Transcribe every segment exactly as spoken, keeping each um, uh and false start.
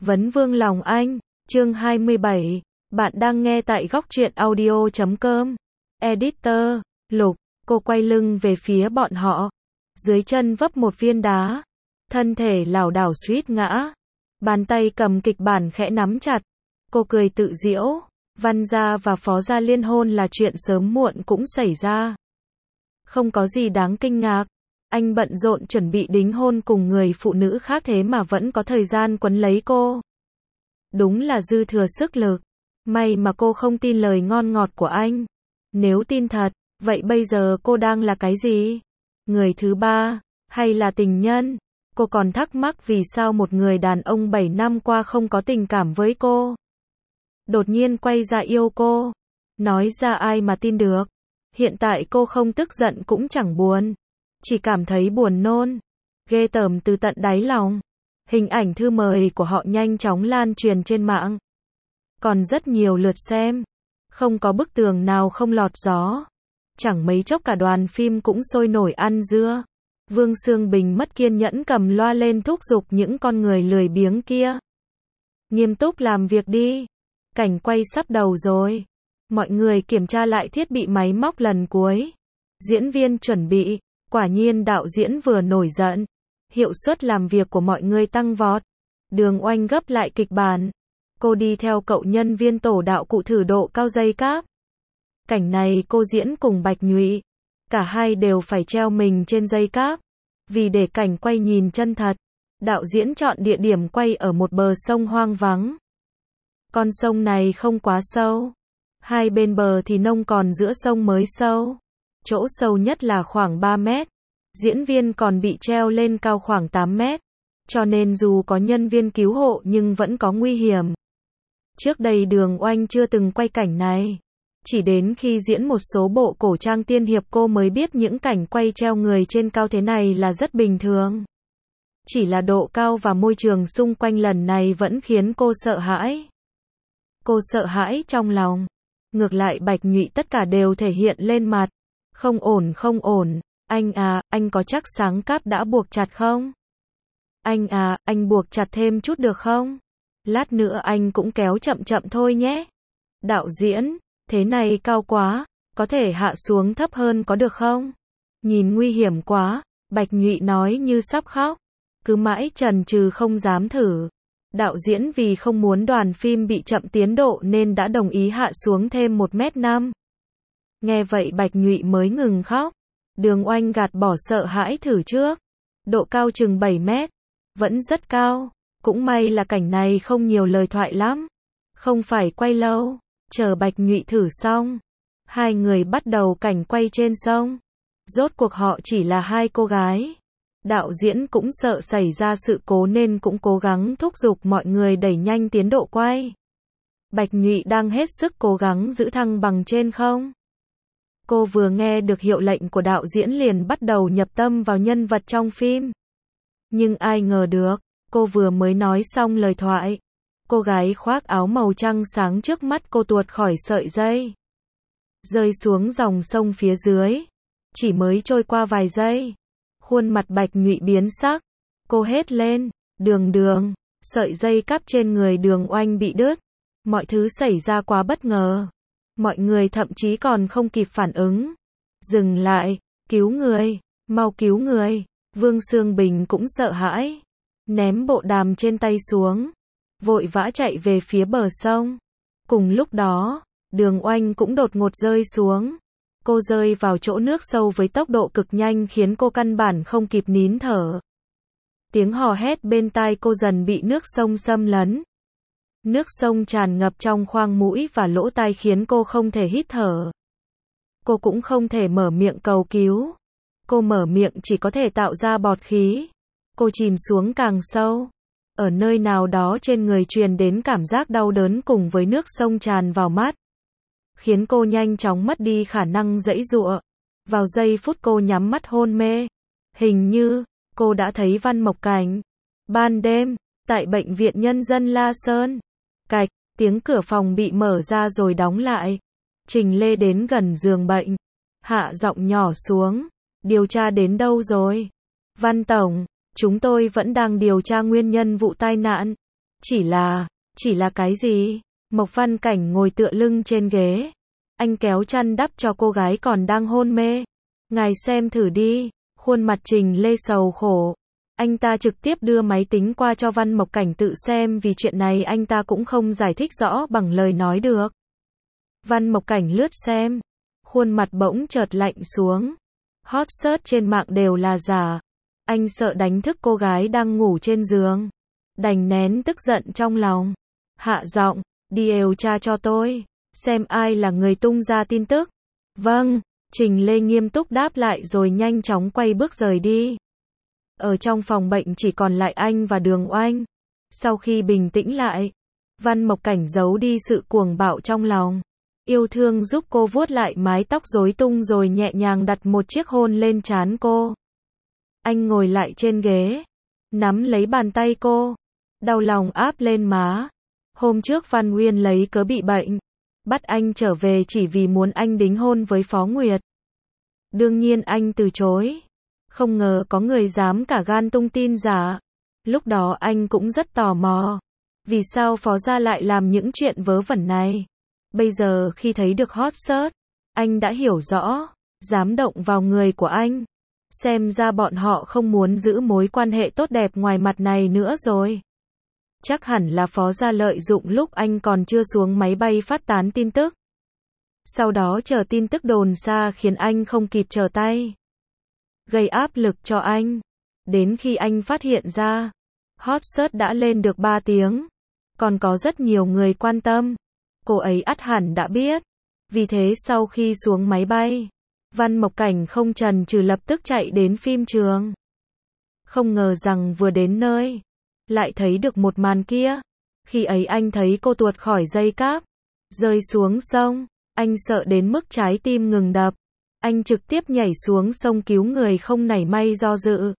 Vấn vương lòng anh, chương hai mươi bảy. Bạn đang nghe tại góc truyện audio chấm com. Editor, Lục, cô quay lưng về phía bọn họ. Dưới chân vấp một viên đá. Thân thể lảo đảo suýt ngã. Bàn tay cầm kịch bản khẽ nắm chặt. Cô cười tự giễu. Văn gia và phó gia liên hôn là chuyện sớm muộn cũng xảy ra. Không có gì đáng kinh ngạc. Anh bận rộn chuẩn bị đính hôn cùng người phụ nữ khác thế mà vẫn có thời gian quấn lấy cô. Đúng là dư thừa sức lực. May mà cô không tin lời ngon ngọt của anh. Nếu tin thật, vậy bây giờ cô đang là cái gì? Người thứ ba, hay là tình nhân? Cô còn thắc mắc vì sao một người đàn ông bảy năm qua không có tình cảm với cô. Đột nhiên quay ra yêu cô. Nói ra ai mà tin được. Hiện tại cô không tức giận cũng chẳng buồn. Chỉ cảm thấy buồn nôn. Ghê tởm từ tận đáy lòng. Hình ảnh thư mời của họ nhanh chóng lan truyền trên mạng. Còn rất nhiều lượt xem. Không có bức tường nào không lọt gió. Chẳng mấy chốc cả đoàn phim cũng sôi nổi ăn dưa. Vương Sương Bình mất kiên nhẫn cầm loa lên thúc giục những con người lười biếng kia. Nghiêm túc làm việc đi. Cảnh quay sắp đầu rồi. Mọi người kiểm tra lại thiết bị máy móc lần cuối. Diễn viên chuẩn bị. Quả nhiên đạo diễn vừa nổi giận. Hiệu suất làm việc của mọi người tăng vọt. Đường Oanh gấp lại kịch bản. Cô đi theo cậu nhân viên tổ đạo cụ thử độ cao dây cáp. Cảnh này cô diễn cùng Bạch Nhụy. Cả hai đều phải treo mình trên dây cáp. Vì để cảnh quay nhìn chân thật, đạo diễn chọn địa điểm quay ở một bờ sông hoang vắng. Con sông này không quá sâu. Hai bên bờ thì nông, còn giữa sông mới sâu. Chỗ sâu nhất là khoảng ba mét. Diễn viên còn bị treo lên cao khoảng tám mét. Cho nên dù có nhân viên cứu hộ nhưng vẫn có nguy hiểm. Trước đây Đường Oanh chưa từng quay cảnh này. Chỉ đến khi diễn một số bộ cổ trang tiên hiệp cô mới biết những cảnh quay treo người trên cao thế này là rất bình thường. Chỉ là độ cao và môi trường xung quanh lần này vẫn khiến cô sợ hãi. Cô sợ hãi trong lòng. Ngược lại Bạch Nhụy tất cả đều thể hiện lên mặt. Không ổn không ổn. Anh à, anh có chắc sáng cáp đã buộc chặt không? Anh à, anh buộc chặt thêm chút được không? Lát nữa anh cũng kéo chậm chậm thôi nhé. Đạo diễn, thế này cao quá, có thể hạ xuống thấp hơn có được không? Nhìn nguy hiểm quá, Bạch Nhụy nói như sắp khóc. Cứ mãi chần chừ không dám thử. Đạo diễn vì không muốn đoàn phim bị chậm tiến độ nên đã đồng ý hạ xuống thêm một mét năm. Nghe vậy Bạch Nhụy mới ngừng khóc. Đường Oanh gạt bỏ sợ hãi thử trước. Độ cao chừng bảy mét. Vẫn rất cao. Cũng may là cảnh này không nhiều lời thoại lắm. Không phải quay lâu. Chờ Bạch Nhụy thử xong. Hai người bắt đầu cảnh quay trên sông. Rốt cuộc họ chỉ là hai cô gái. Đạo diễn cũng sợ xảy ra sự cố nên cũng cố gắng thúc giục mọi người đẩy nhanh tiến độ quay. Bạch Nhụy đang hết sức cố gắng giữ thăng bằng trên không. Cô vừa nghe được hiệu lệnh của đạo diễn liền bắt đầu nhập tâm vào nhân vật trong phim. Nhưng ai ngờ được, cô vừa mới nói xong lời thoại. Cô gái khoác áo màu trắng sáng trước mắt cô tuột khỏi sợi dây. Rơi xuống dòng sông phía dưới. Chỉ mới trôi qua vài giây. Khuôn mặt Bạch Nhụy biến sắc. Cô hét lên, Đường Đường, sợi dây cáp trên người Đường Oanh bị đứt. Mọi thứ xảy ra quá bất ngờ. Mọi người thậm chí còn không kịp phản ứng. Dừng lại, cứu người, mau cứu người. Vương Sương Bình cũng sợ hãi. Ném bộ đàm trên tay xuống. Vội vã chạy về phía bờ sông. Cùng lúc đó, Đường Oanh cũng đột ngột rơi xuống. Cô rơi vào chỗ nước sâu với tốc độ cực nhanh khiến cô căn bản không kịp nín thở. Tiếng hò hét bên tai cô dần bị nước sông xâm lấn. Nước sông tràn ngập trong khoang mũi và lỗ tai khiến cô không thể hít thở. Cô cũng không thể mở miệng cầu cứu. Cô mở miệng chỉ có thể tạo ra bọt khí. Cô chìm xuống càng sâu. Ở nơi nào đó trên người truyền đến cảm giác đau đớn cùng với nước sông tràn vào mắt. Khiến cô nhanh chóng mất đi khả năng giãy giụa. Vào giây phút cô nhắm mắt hôn mê. Hình như, cô đã thấy Văn Mộc Cảnh. Ban đêm, tại bệnh viện nhân dân La Sơn. Cạch, tiếng cửa phòng bị mở ra rồi đóng lại. Trình Lê đến gần giường bệnh. Hạ giọng nhỏ xuống. Điều tra đến đâu rồi? Văn Tổng, chúng tôi vẫn đang điều tra nguyên nhân vụ tai nạn. Chỉ là, chỉ là cái gì? Mộc Văn Cảnh ngồi tựa lưng trên ghế. Anh kéo chăn đắp cho cô gái còn đang hôn mê. Ngài xem thử đi. Khuôn mặt Trình Lê sầu khổ. Anh ta trực tiếp đưa máy tính qua cho Văn Mộc Cảnh tự xem vì chuyện này anh ta cũng không giải thích rõ bằng lời nói được. Văn Mộc Cảnh lướt xem. Khuôn mặt bỗng chợt lạnh xuống. Hot search trên mạng đều là giả. Anh sợ đánh thức cô gái đang ngủ trên giường. Đành nén tức giận trong lòng. Hạ giọng, đi điều tra cho tôi. Xem ai là người tung ra tin tức. Vâng, Trình Lê nghiêm túc đáp lại rồi nhanh chóng quay bước rời đi. Ở trong phòng bệnh chỉ còn lại anh và Đường Oanh. Sau khi bình tĩnh lại, Văn Mộc Cảnh giấu đi sự cuồng bạo trong lòng. Yêu thương giúp cô vuốt lại mái tóc rối tung rồi nhẹ nhàng đặt một chiếc hôn lên trán cô. Anh ngồi lại trên ghế, nắm lấy bàn tay cô, đau lòng áp lên má. Hôm trước Văn Uyên lấy cớ bị bệnh, bắt anh trở về chỉ vì muốn anh đính hôn với Phó Nguyệt. Đương nhiên anh từ chối. Không ngờ có người dám cả gan tung tin giả. Lúc đó anh cũng rất tò mò. Vì sao Phó gia lại làm những chuyện vớ vẩn này? Bây giờ khi thấy được hot search, anh đã hiểu rõ. Dám động vào người của anh. Xem ra bọn họ không muốn giữ mối quan hệ tốt đẹp ngoài mặt này nữa rồi. Chắc hẳn là Phó gia lợi dụng lúc anh còn chưa xuống máy bay phát tán tin tức. Sau đó chờ tin tức đồn xa khiến anh không kịp trở tay. Gây áp lực cho anh. Đến khi anh phát hiện ra, hot search đã lên được ba tiếng. Còn có rất nhiều người quan tâm. Cô ấy ắt hẳn đã biết. Vì thế sau khi xuống máy bay, Văn Mộc Cảnh không chần chừ lập tức chạy đến phim trường. Không ngờ rằng vừa đến nơi, lại thấy được một màn kia. Khi ấy anh thấy cô tuột khỏi dây cáp, rơi xuống sông. Anh sợ đến mức trái tim ngừng đập. Anh trực tiếp nhảy xuống sông cứu người không nảy may do dự.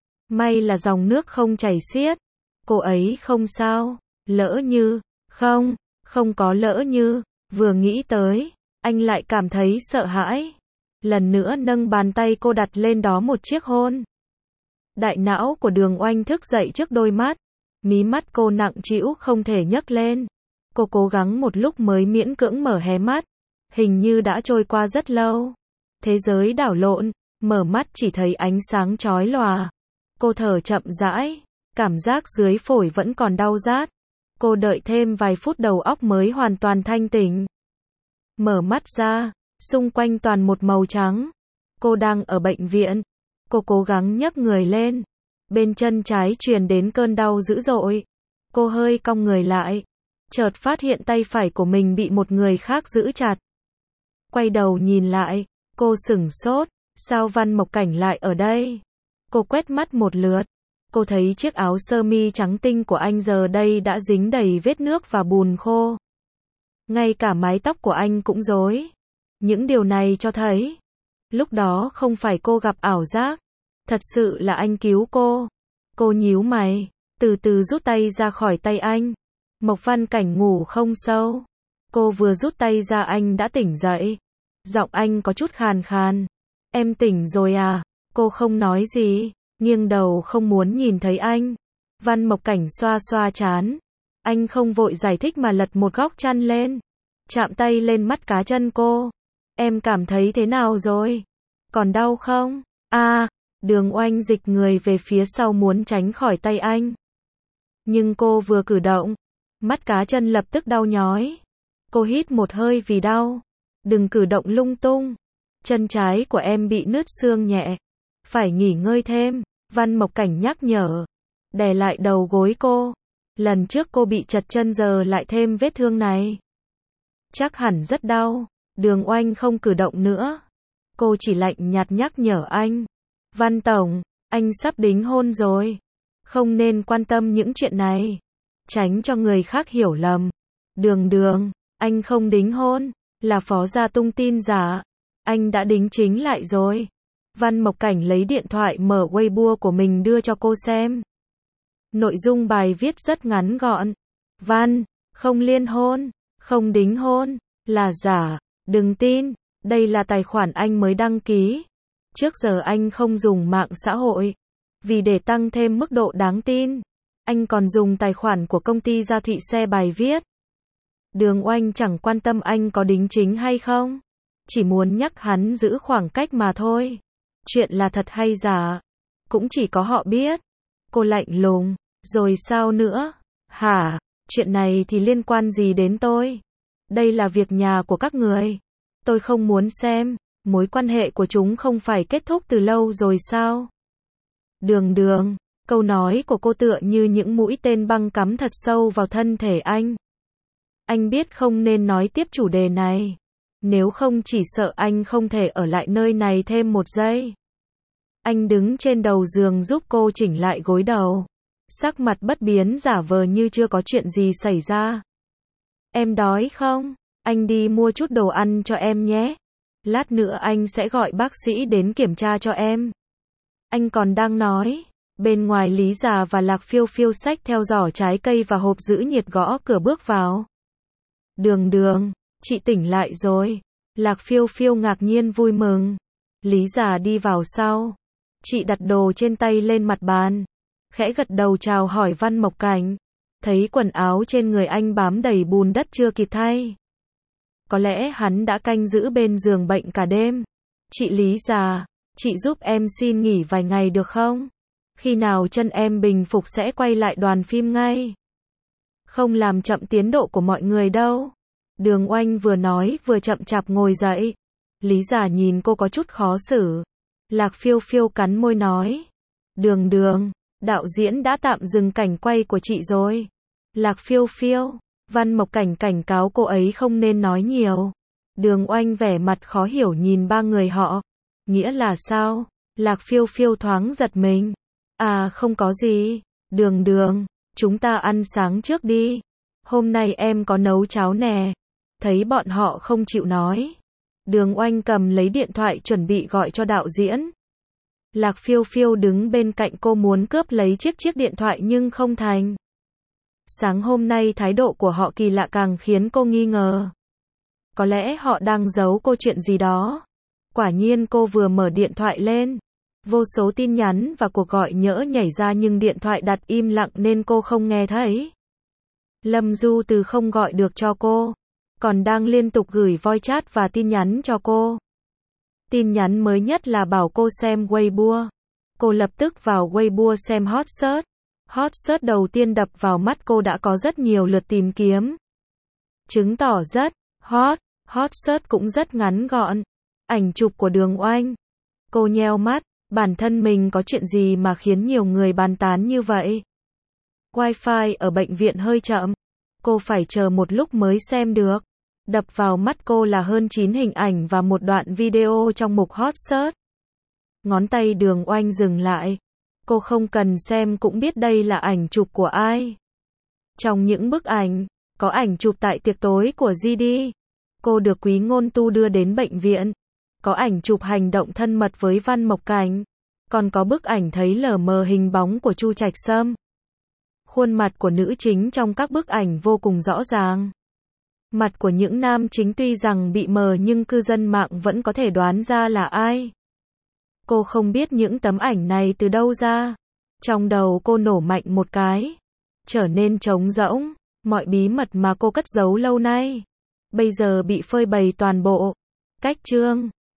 May là dòng nước không chảy xiết. Cô ấy không sao. Lỡ như, không, không có lỡ như. Vừa nghĩ tới, anh lại cảm thấy sợ hãi. Lần nữa nâng bàn tay cô đặt lên đó một chiếc hôn. Đại não của Đường Oanh thức dậy trước đôi mắt. Mí mắt cô nặng trĩu không thể nhấc lên. Cô cố gắng một lúc mới miễn cưỡng mở hé mắt. Hình như đã trôi qua rất lâu. Thế giới đảo lộn, mở mắt chỉ thấy ánh sáng chói lòa. Cô thở chậm rãi, cảm giác dưới phổi vẫn còn đau rát. Cô đợi thêm vài phút đầu óc mới hoàn toàn thanh tỉnh. Mở mắt ra, xung quanh toàn một màu trắng. Cô đang ở bệnh viện. Cô cố gắng nhấc người lên. Bên chân trái truyền đến cơn đau dữ dội. Cô hơi cong người lại. Chợt phát hiện tay phải của mình bị một người khác giữ chặt. Quay đầu nhìn lại, cô sửng sốt. Sao Văn Mộc Cảnh lại ở đây? Cô quét mắt một lượt. Cô thấy chiếc áo sơ mi trắng tinh của anh giờ đây đã dính đầy vết nước và bùn khô. Ngay cả mái tóc của anh cũng rối. Những điều này cho thấy, lúc đó không phải cô gặp ảo giác. Thật sự là anh cứu cô. Cô nhíu mày, từ từ rút tay ra khỏi tay anh. Mộc Văn Cảnh ngủ không sâu. Cô vừa rút tay ra anh đã tỉnh dậy. Giọng anh có chút khàn khàn. Em tỉnh rồi à? Cô không nói gì, nghiêng đầu không muốn nhìn thấy anh. Văn Mộc Cảnh xoa xoa trán. Anh không vội giải thích mà lật một góc chăn lên. Chạm tay lên mắt cá chân cô. Em cảm thấy thế nào rồi? Còn đau không? À, Đường Oanh dịch người về phía sau muốn tránh khỏi tay anh. Nhưng cô vừa cử động, mắt cá chân lập tức đau nhói. Cô hít một hơi vì đau. Đừng cử động lung tung. Chân trái của em bị nứt xương nhẹ. Phải nghỉ ngơi thêm. Văn Mộc Cảnh nhắc nhở. Đè lại đầu gối cô. Lần trước cô bị chật chân giờ lại thêm vết thương này. Chắc hẳn rất đau. Đường Oanh không cử động nữa. Cô chỉ lạnh nhạt nhắc nhở anh. Văn Tổng, anh sắp đính hôn rồi. Không nên quan tâm những chuyện này. Tránh cho người khác hiểu lầm. Đường Đường, anh không đính hôn. Là Phó gia tung tin giả. Anh đã đính chính lại rồi. Văn Mộc Cảnh lấy điện thoại mở Weibo của mình đưa cho cô xem. Nội dung bài viết rất ngắn gọn. Văn, không liên hôn, không đính hôn, là giả, đừng tin, đây là tài khoản anh mới đăng ký. Trước giờ anh không dùng mạng xã hội, vì để tăng thêm mức độ đáng tin, Anh còn dùng tài khoản của công ty ra Thụy xe bài viết. Đường Oanh chẳng quan tâm anh có đính chính hay không. Chỉ muốn nhắc hắn giữ khoảng cách mà thôi. Chuyện là thật hay giả, cũng chỉ có họ biết. Cô lạnh lùng, rồi sao nữa? Hả? Chuyện này thì liên quan gì đến tôi? Đây là việc nhà của các người. Tôi không muốn xem. Mối quan hệ của chúng không phải kết thúc từ lâu rồi sao? Đường Đường, câu nói của cô tựa như những mũi tên băng cắm thật sâu vào thân thể anh. Anh biết không nên nói tiếp chủ đề này. Nếu không chỉ sợ anh không thể ở lại nơi này thêm một giây. Anh đứng trên đầu giường giúp cô chỉnh lại gối đầu. Sắc mặt bất biến giả vờ như chưa có chuyện gì xảy ra. Em đói không? Anh đi mua chút đồ ăn cho em nhé. Lát nữa anh sẽ gọi bác sĩ đến kiểm tra cho em. Anh còn đang nói. Bên ngoài Lý Già và Lạc Phiêu Phiêu xách theo giỏ trái cây và hộp giữ nhiệt gõ cửa bước vào. Đường Đường, chị tỉnh lại rồi. Lạc Phiêu Phiêu ngạc nhiên vui mừng. Lý Già đi vào sau. Chị đặt đồ trên tay lên mặt bàn. Khẽ gật đầu chào hỏi Văn Mộc Cảnh. Thấy quần áo trên người anh bám đầy bùn đất chưa kịp thay. Có lẽ hắn đã canh giữ bên giường bệnh cả đêm. Chị Lý Già, chị giúp em xin nghỉ vài ngày được không? Khi nào chân em bình phục sẽ quay lại đoàn phim ngay. Không làm chậm tiến độ của mọi người đâu. Đường Oanh vừa nói vừa chậm chạp ngồi dậy. Lý Già nhìn cô có chút khó xử. Lạc Phiêu Phiêu cắn môi nói. Đường Đường, đạo diễn đã tạm dừng cảnh quay của chị rồi. Lạc Phiêu Phiêu, Văn Mộc Cảnh cảnh cáo cô ấy không nên nói nhiều. Đường Oanh vẻ mặt khó hiểu nhìn ba người họ. Nghĩa là sao? Lạc Phiêu Phiêu thoáng giật mình. À không có gì. Đường Đường, chúng ta ăn sáng trước đi. Hôm nay em có nấu cháo nè. Thấy bọn họ không chịu nói. Đường Oanh cầm lấy điện thoại chuẩn bị gọi cho đạo diễn. Lạc Phiêu Phiêu đứng bên cạnh cô muốn cướp lấy chiếc chiếc điện thoại nhưng không thành. Sáng hôm nay thái độ của họ kỳ lạ càng khiến cô nghi ngờ. Có lẽ họ đang giấu cô chuyện gì đó. Quả nhiên cô vừa mở điện thoại lên. Vô số tin nhắn và cuộc gọi nhỡ nhảy ra nhưng điện thoại đặt im lặng nên cô không nghe thấy. Lâm Du Từ không gọi được cho cô. Còn đang liên tục gửi voice chat và tin nhắn cho cô. Tin nhắn mới nhất là bảo cô xem Weibo. Cô lập tức vào Weibo xem hot search. Hot search đầu tiên đập vào mắt cô đã có rất nhiều lượt tìm kiếm. Chứng tỏ rất hot. Hot search cũng rất ngắn gọn. Ảnh chụp của Đường Oanh. Cô nheo mắt. Bản thân mình có chuyện gì mà khiến nhiều người bàn tán như vậy? Wi-Fi ở bệnh viện hơi chậm. Cô phải chờ một lúc mới xem được. Đập vào mắt cô là hơn chín hình ảnh và một đoạn video trong mục hot search. Ngón tay Đường Oanh dừng lại. Cô không cần xem cũng biết đây là ảnh chụp của ai. Trong những bức ảnh, có ảnh chụp tại tiệc tối của giê đê. Cô được Quý Ngôn Tu đưa đến bệnh viện. Có ảnh chụp hành động thân mật với Văn Mộc Cảnh. Còn có bức ảnh thấy lờ mờ hình bóng của Chu Trạch Sâm. Khuôn mặt của nữ chính trong các bức ảnh vô cùng rõ ràng. Mặt của những nam chính tuy rằng bị mờ nhưng cư dân mạng vẫn có thể đoán ra là ai. Cô không biết những tấm ảnh này từ đâu ra. Trong đầu cô nổ mạnh một cái. Trở nên trống rỗng. Mọi bí mật mà cô cất giấu lâu nay bây giờ bị phơi bày toàn bộ. Cách chương